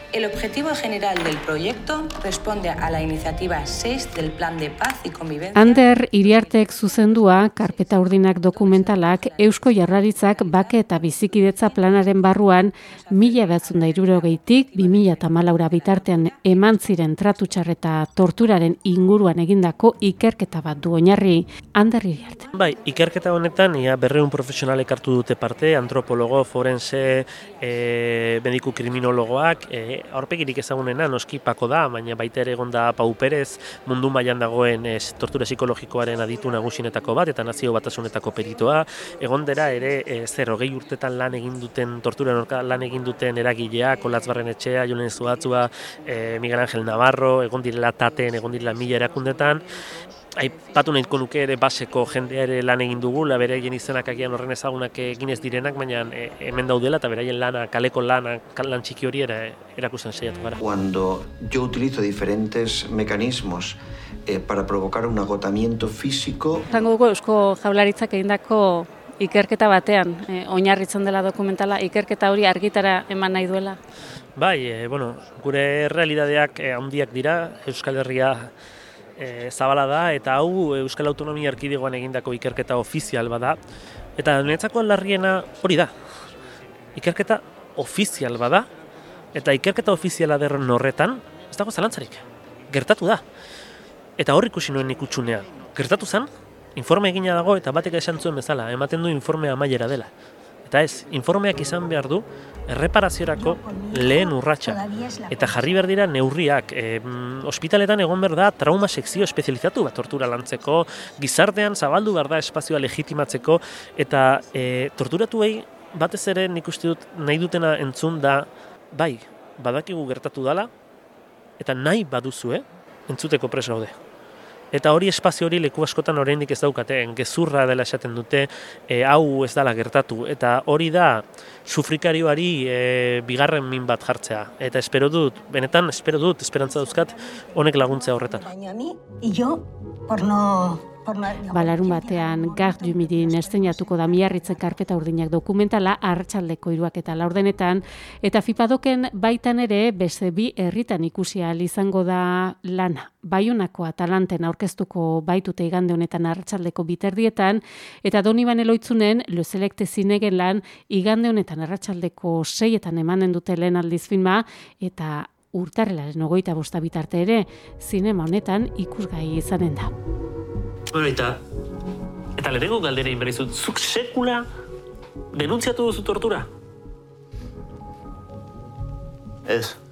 El objetivo general del proyecto responde a la iniciativa 6 del Plan de Paz y Convivencia. Ander Iriartek zuzendua, Karpeta Urdinak dokumentalak, Eusko Jaurlaritzak bake eta bizikidetza planaren barruan 1960tik 2014 bitartean eman ziren tratu txar eta torturaren inguruan egindako ikerketa bat du oinarri. Ander Iriarte. Bai, ikerketa honetan 200 profesionalek hartu dute parte, antropologo, forense, mediku kriminologoak, aurpegirik ezagunena noski Pako da, baina baita ere egon da Pau Perez, mundu mailan dagoen tortura psikologikoaren aditu nagusienetako bat eta nazio batasunetako peritoa, egon dira ere 20 urtetan lan egin duten torturan lan egin duten eragileak, Olatz Barrenetxea, Jolen Zuatzua, Miguel Ángel Navarro, egon direla taten, egon direla 1000 erakundetan. Aipatu nahiko nuke ere baseko jendea ere lan egin dugula, beraien izenak agian horren ezagunak egin ez direnak, baina hemen daudela eta beraien lana, kaleko lana, lan txiki hori erakusten saiatu gara. Cuando yo utilizo diferentes mecanismos para provocar un agotamiento físico. Zango dugu Eusko Jaurlaritzak egindako ikerketa batean, oinarritzen dela dokumentala, ikerketa hori argitara eman nahi duela? Bai, gure realitateak handiak dira, Euskal Herria zabala da, eta hau Euskal Autonomia Erkidegoan egindako ikerketa ofizial bada, eta niretzako larriena hori da. Ikerketa ofizial bada, eta ikerketa ofiziala derren horretan, ez dago zalantzarik. Gertatu da. Eta hor ikusi nuen ikutsunean. Gertatu zen, informe egina dago eta batek esan zuen bezala, ematen du informe amaiera dela. Eta ez, informeak izan behar du erreparaziorako lehen urratsa. Eta jarri behar dira neurriak. Ospitaletan egon behar da trauma sekzio espezializatu bat tortura lantzeko, gizartean zabaldu behar da espazioa legitimatzeko, eta torturatuei batez ere nik uste dut nahi dutena entzun da, bai, badakigu gertatu dala, eta nahi baduzue entzuteko preso gaude. Eta hori espazio hori leku askotan oraindik ez daukate, gezurra dela esaten dute, hau ez dela gertatu. Eta hori da sufrikarioari bigarren min bat jartzea. Eta benetan espero dut, esperantza dauzkat, honek laguntzea horretan. Larun batean, Gare du Midin estreinatuko da Miarritzen Karpeta Urdinak dokumentala arratsaldeko 3:40 eta Fipadoken baitan ere beste 2 herritan ikusi ahal izango da lana. Baionako Atalanten aurkeztuko baitute igande honetan arratsaldeko 2:00 eta Donibane Loitzunen Le Selecte zinegen lan igande honetan arratsaldeko 6:00 emanen dute lehen aldiz filma eta urtarrilaren 25 bitarte ere zinema honetan ikusgai izanen da. Bueno, eta lehenengo galdera inberizut, zuk sekula denuntziatu duzu tortura? Ez.